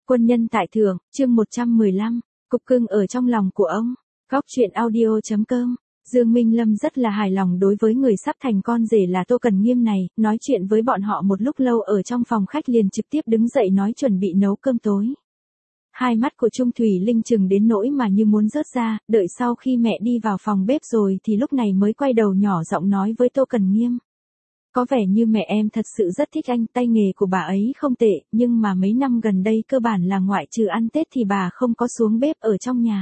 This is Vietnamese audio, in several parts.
Quân nhân tại thượng, chương 115, cục cưng ở trong lòng của ông. Góc truyện audio.com. Dương Minh Lâm rất là hài lòng đối với người sắp thành con rể là Tô Cần Nghiêm này, nói chuyện với bọn họ một lúc lâu ở trong phòng khách liền trực tiếp đứng dậy nói chuẩn bị nấu cơm tối. Hai mắt của Trung Thủy Linh chừng đến nỗi mà như muốn rớt ra, đợi sau khi mẹ đi vào phòng bếp rồi thì lúc này mới quay đầu nhỏ giọng nói với Tô Cần Nghiêm. Có vẻ như mẹ em thật sự rất thích anh, tay nghề của bà ấy không tệ, nhưng mà mấy năm gần đây cơ bản là ngoại trừ ăn Tết thì bà không có xuống bếp ở trong nhà.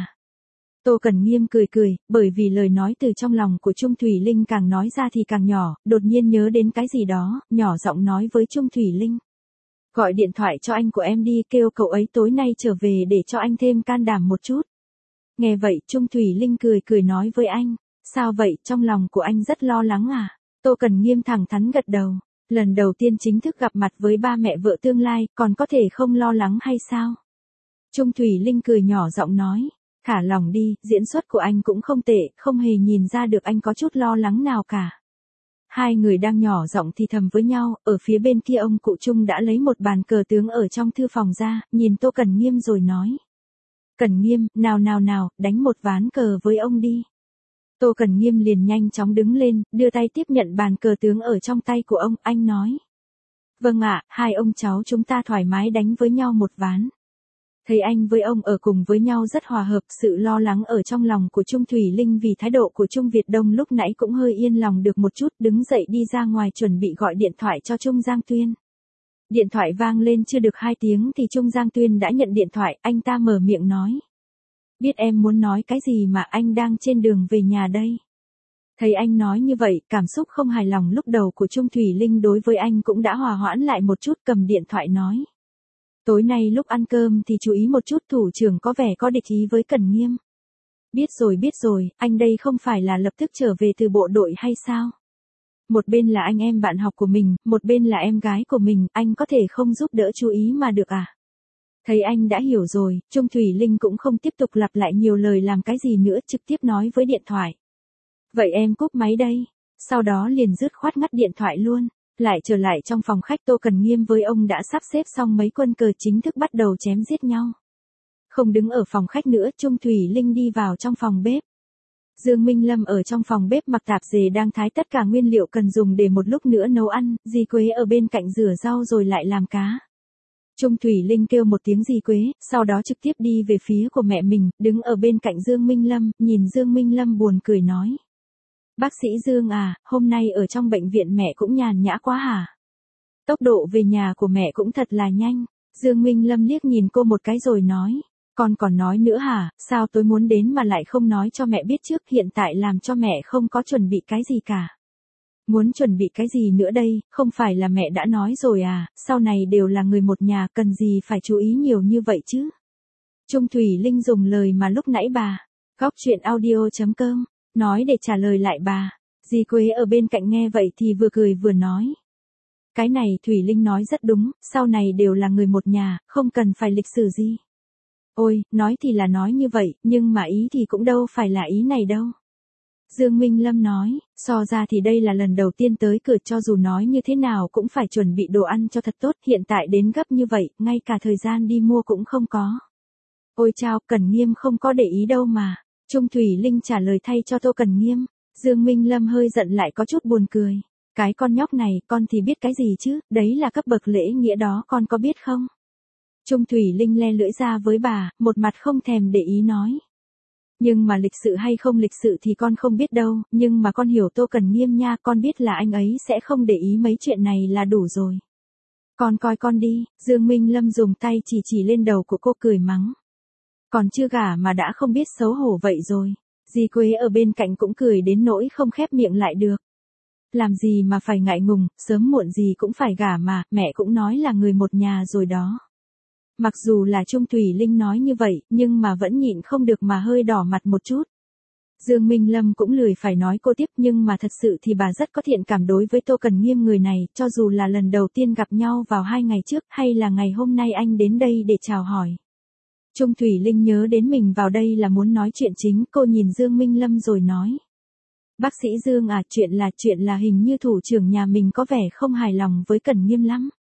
Tô Cần Nghiêm cười cười, bởi vì lời nói từ trong lòng của Trung Thủy Linh càng nói ra thì càng nhỏ, đột nhiên nhớ đến cái gì đó, nhỏ giọng nói với Trung Thủy Linh. Gọi điện thoại cho anh của em đi, kêu cậu ấy tối nay trở về để cho anh thêm can đảm một chút. Nghe vậy Trung Thủy Linh cười cười nói với anh, sao vậy, trong lòng của anh rất lo lắng à? Tô Cần Nghiêm thẳng thắn gật đầu, lần đầu tiên chính thức gặp mặt với ba mẹ vợ tương lai, còn có thể không lo lắng hay sao? Trung Thủy Linh cười nhỏ giọng nói, thả lòng đi, diễn xuất của anh cũng không tệ, không hề nhìn ra được anh có chút lo lắng nào cả. Hai người đang nhỏ giọng thì thầm với nhau, ở phía bên kia ông cụ Trung đã lấy một bàn cờ tướng ở trong thư phòng ra, nhìn Tô Cần Nghiêm rồi nói. Cần Nghiêm, nào, đánh một ván cờ với ông đi. Tô Cần Nghiêm liền nhanh chóng đứng lên, đưa tay tiếp nhận bàn cờ tướng ở trong tay của ông, anh nói. Vâng ạ, hai ông cháu chúng ta thoải mái đánh với nhau một ván. Thấy anh với ông ở cùng với nhau rất hòa hợp, sự lo lắng ở trong lòng của Trung Thủy Linh vì thái độ của Trung Việt Đông lúc nãy cũng hơi yên lòng được một chút, đứng dậy đi ra ngoài chuẩn bị gọi điện thoại cho Trung Giang Tuyên. Điện thoại vang lên chưa được 2 tiếng thì Trung Giang Tuyên đã nhận điện thoại, anh ta mở miệng nói. Biết em muốn nói cái gì mà anh đang trên đường về nhà đây. Thấy anh nói như vậy, cảm xúc không hài lòng lúc đầu của Trung Thủy Linh đối với anh cũng đã hòa hoãn lại một chút, cầm điện thoại nói. Tối nay lúc ăn cơm thì chú ý một chút, thủ trưởng có vẻ có địch ý với Cần Nghiêm. Biết rồi, anh đây không phải là lập tức trở về từ bộ đội hay sao? Một bên là anh em bạn học của mình, một bên là em gái của mình, anh có thể không giúp đỡ chú ý mà được à? Thấy anh đã hiểu rồi, Trung Thủy Linh cũng không tiếp tục lặp lại nhiều lời làm cái gì nữa, trực tiếp nói với điện thoại. Vậy em cúp máy đây. Sau đó liền dứt khoát ngắt điện thoại luôn. Lại trở lại trong phòng khách, Tô Cần Nghiêm với ông đã sắp xếp xong mấy quân cờ, chính thức bắt đầu chém giết nhau. Không đứng ở phòng khách nữa, Trung Thủy Linh đi vào trong phòng bếp. Dương Minh Lâm ở trong phòng bếp mặc tạp dề đang thái tất cả nguyên liệu cần dùng để một lúc nữa nấu ăn, Di Quế ở bên cạnh rửa rau rồi lại làm cá. Trung Thủy Linh kêu một tiếng Di Quế, sau đó trực tiếp đi về phía của mẹ mình, đứng ở bên cạnh Dương Minh Lâm, nhìn Dương Minh Lâm buồn cười nói. Bác sĩ Dương à, hôm nay ở trong bệnh viện mẹ cũng nhàn nhã quá hả? Tốc độ về nhà của mẹ cũng thật là nhanh. Dương Minh Lâm liếc nhìn cô một cái rồi nói. Con còn nói nữa hả, sao tôi muốn đến mà lại không nói cho mẹ biết trước, hiện tại làm cho mẹ không có chuẩn bị cái gì cả. Muốn chuẩn bị cái gì nữa đây, không phải là mẹ đã nói rồi à, sau này đều là người một nhà, cần gì phải chú ý nhiều như vậy chứ. Trung Thủy Linh dùng lời mà lúc nãy bà, góc truyện audio.com, nói để trả lời lại bà. Di Quế ở bên cạnh nghe vậy thì vừa cười vừa nói. Cái này Thủy Linh nói rất đúng, sau này đều là người một nhà, không cần phải lịch sử gì. Ôi, nói thì là nói như vậy, nhưng mà ý thì cũng đâu phải là ý này đâu. Dương Minh Lâm nói, so ra thì đây là lần đầu tiên tới cửa, cho dù nói như thế nào cũng phải chuẩn bị đồ ăn cho thật tốt, hiện tại đến gấp như vậy, ngay cả thời gian đi mua cũng không có. Ôi chao, Cần Nghiêm không có để ý đâu mà. Trung Thủy Linh trả lời thay cho Tô Cần Nghiêm. Dương Minh Lâm hơi giận lại có chút buồn cười. Cái con nhóc này, con thì biết cái gì chứ, đấy là cấp bậc lễ nghĩa đó, con có biết không? Trung Thủy Linh le lưỡi ra với bà, một mặt không thèm để ý nói. Nhưng mà lịch sự hay không lịch sự thì con không biết đâu, nhưng mà con hiểu Tô Cần Nghiêm nha, con biết là anh ấy sẽ không để ý mấy chuyện này là đủ rồi. Con coi con đi, Dương Minh Lâm dùng tay chỉ lên đầu của cô cười mắng. Còn chưa gả mà đã không biết xấu hổ vậy rồi. Di Quế ở bên cạnh cũng cười đến nỗi không khép miệng lại được. Làm gì mà phải ngại ngùng, sớm muộn gì cũng phải gả mà, mẹ cũng nói là người một nhà rồi đó. Mặc dù là Trung Thủy Linh nói như vậy, nhưng mà vẫn nhịn không được mà hơi đỏ mặt một chút. Dương Minh Lâm cũng lười phải nói cô tiếp, nhưng mà thật sự thì bà rất có thiện cảm đối với Tô Cần Nghiêm người này, cho dù là lần đầu tiên gặp nhau vào 2 ngày trước, hay là ngày hôm nay anh đến đây để chào hỏi. Trung Thủy Linh nhớ đến mình vào đây là muốn nói chuyện chính, cô nhìn Dương Minh Lâm rồi nói. Bác sĩ Dương à, chuyện là hình như thủ trưởng nhà mình có vẻ không hài lòng với Cần Nghiêm lắm.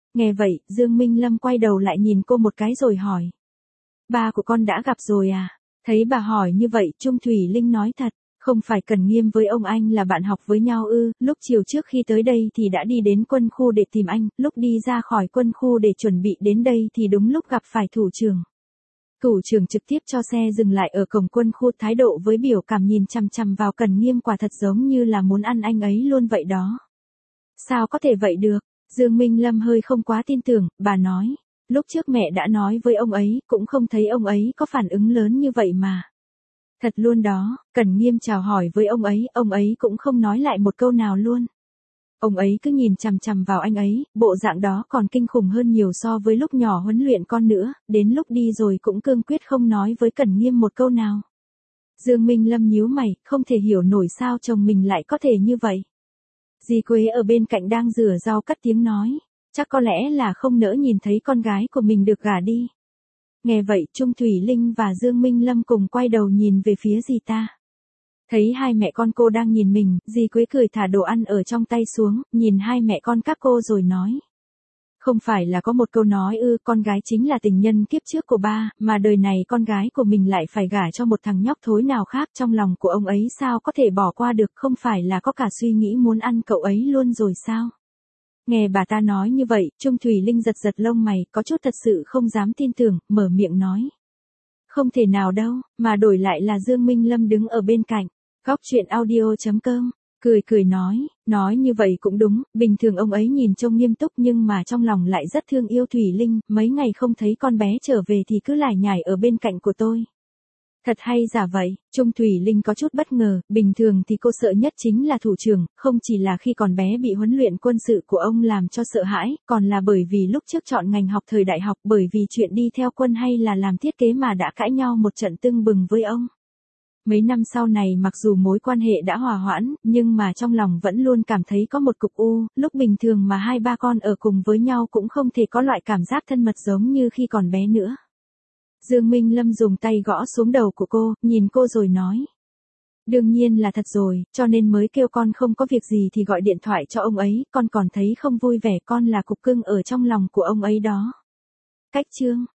Nghe vậy, Dương Minh Lâm quay đầu lại nhìn cô một cái rồi hỏi. Ba của con đã gặp rồi à? Thấy bà hỏi như vậy, Trung Thủy Linh nói thật. Không phải Cần Nghiêm với ông anh là bạn học với nhau ư? Lúc chiều trước khi tới đây thì đã đi đến quân khu để tìm anh, lúc đi ra khỏi quân khu để chuẩn bị đến đây thì đúng lúc gặp phải thủ trưởng. Thủ trưởng trực tiếp cho xe dừng lại ở cổng quân khu, thái độ với biểu cảm nhìn chằm chằm vào Cần Nghiêm quả thật giống như là muốn ăn anh ấy luôn vậy đó. Sao có thể vậy được? Dương Minh Lâm hơi không quá tin tưởng, bà nói. Lúc trước mẹ đã nói với ông ấy, cũng không thấy ông ấy có phản ứng lớn như vậy mà. Thật luôn đó, Cần Nghiêm chào hỏi với ông ấy cũng không nói lại một câu nào luôn. Ông ấy cứ nhìn chằm chằm vào anh ấy, bộ dạng đó còn kinh khủng hơn nhiều so với lúc nhỏ huấn luyện con nữa, đến lúc đi rồi cũng cương quyết không nói với Cần Nghiêm một câu nào. Dương Minh Lâm nhíu mày, không thể hiểu nổi sao chồng mình lại có thể như vậy. Dì Quế ở bên cạnh đang rửa rau cất tiếng nói, chắc có lẽ là không nỡ nhìn thấy con gái của mình được gả đi. Nghe vậy, Trung Thủy Linh và Dương Minh Lâm cùng quay đầu nhìn về phía dì ta. Thấy hai mẹ con cô đang nhìn mình, dì Quế cười thả đồ ăn ở trong tay xuống, nhìn hai mẹ con các cô rồi nói. Không phải là có một câu nói ư, con gái chính là tình nhân kiếp trước của ba, mà đời này con gái của mình lại phải gả cho một thằng nhóc thối nào khác, trong lòng của ông ấy sao có thể bỏ qua được, không phải là có cả suy nghĩ muốn ăn cậu ấy luôn rồi sao? Nghe bà ta nói như vậy, Trung Thủy Linh giật giật lông mày, có chút thật sự không dám tin tưởng, mở miệng nói. Không thể nào đâu, mà đổi lại là Dương Minh Lâm đứng ở bên cạnh. Góc truyện audio.com, cười nói như vậy cũng đúng, bình thường ông ấy nhìn trông nghiêm túc nhưng mà trong lòng lại rất thương yêu Thủy Linh, mấy ngày không thấy con bé trở về thì cứ lải nhải ở bên cạnh của tôi. Thật hay giả vậy, Trung Thủy Linh có chút bất ngờ, bình thường thì cô sợ nhất chính là thủ trưởng, không chỉ là khi còn bé bị huấn luyện quân sự của ông làm cho sợ hãi, còn là bởi vì lúc trước chọn ngành học thời đại học, bởi vì chuyện đi theo quân hay là làm thiết kế mà đã cãi nhau một trận tưng bừng với ông. Mấy năm sau này mặc dù mối quan hệ đã hòa hoãn, nhưng mà trong lòng vẫn luôn cảm thấy có một cục u, lúc bình thường mà hai ba con ở cùng với nhau cũng không thể có loại cảm giác thân mật giống như khi còn bé nữa. Dương Minh Lâm dùng tay gõ xuống đầu của cô, nhìn cô rồi nói. Đương nhiên là thật rồi, cho nên mới kêu con không có việc gì thì gọi điện thoại cho ông ấy, con còn thấy không vui vẻ, con là cục cưng ở trong lòng của ông ấy đó. Cách chương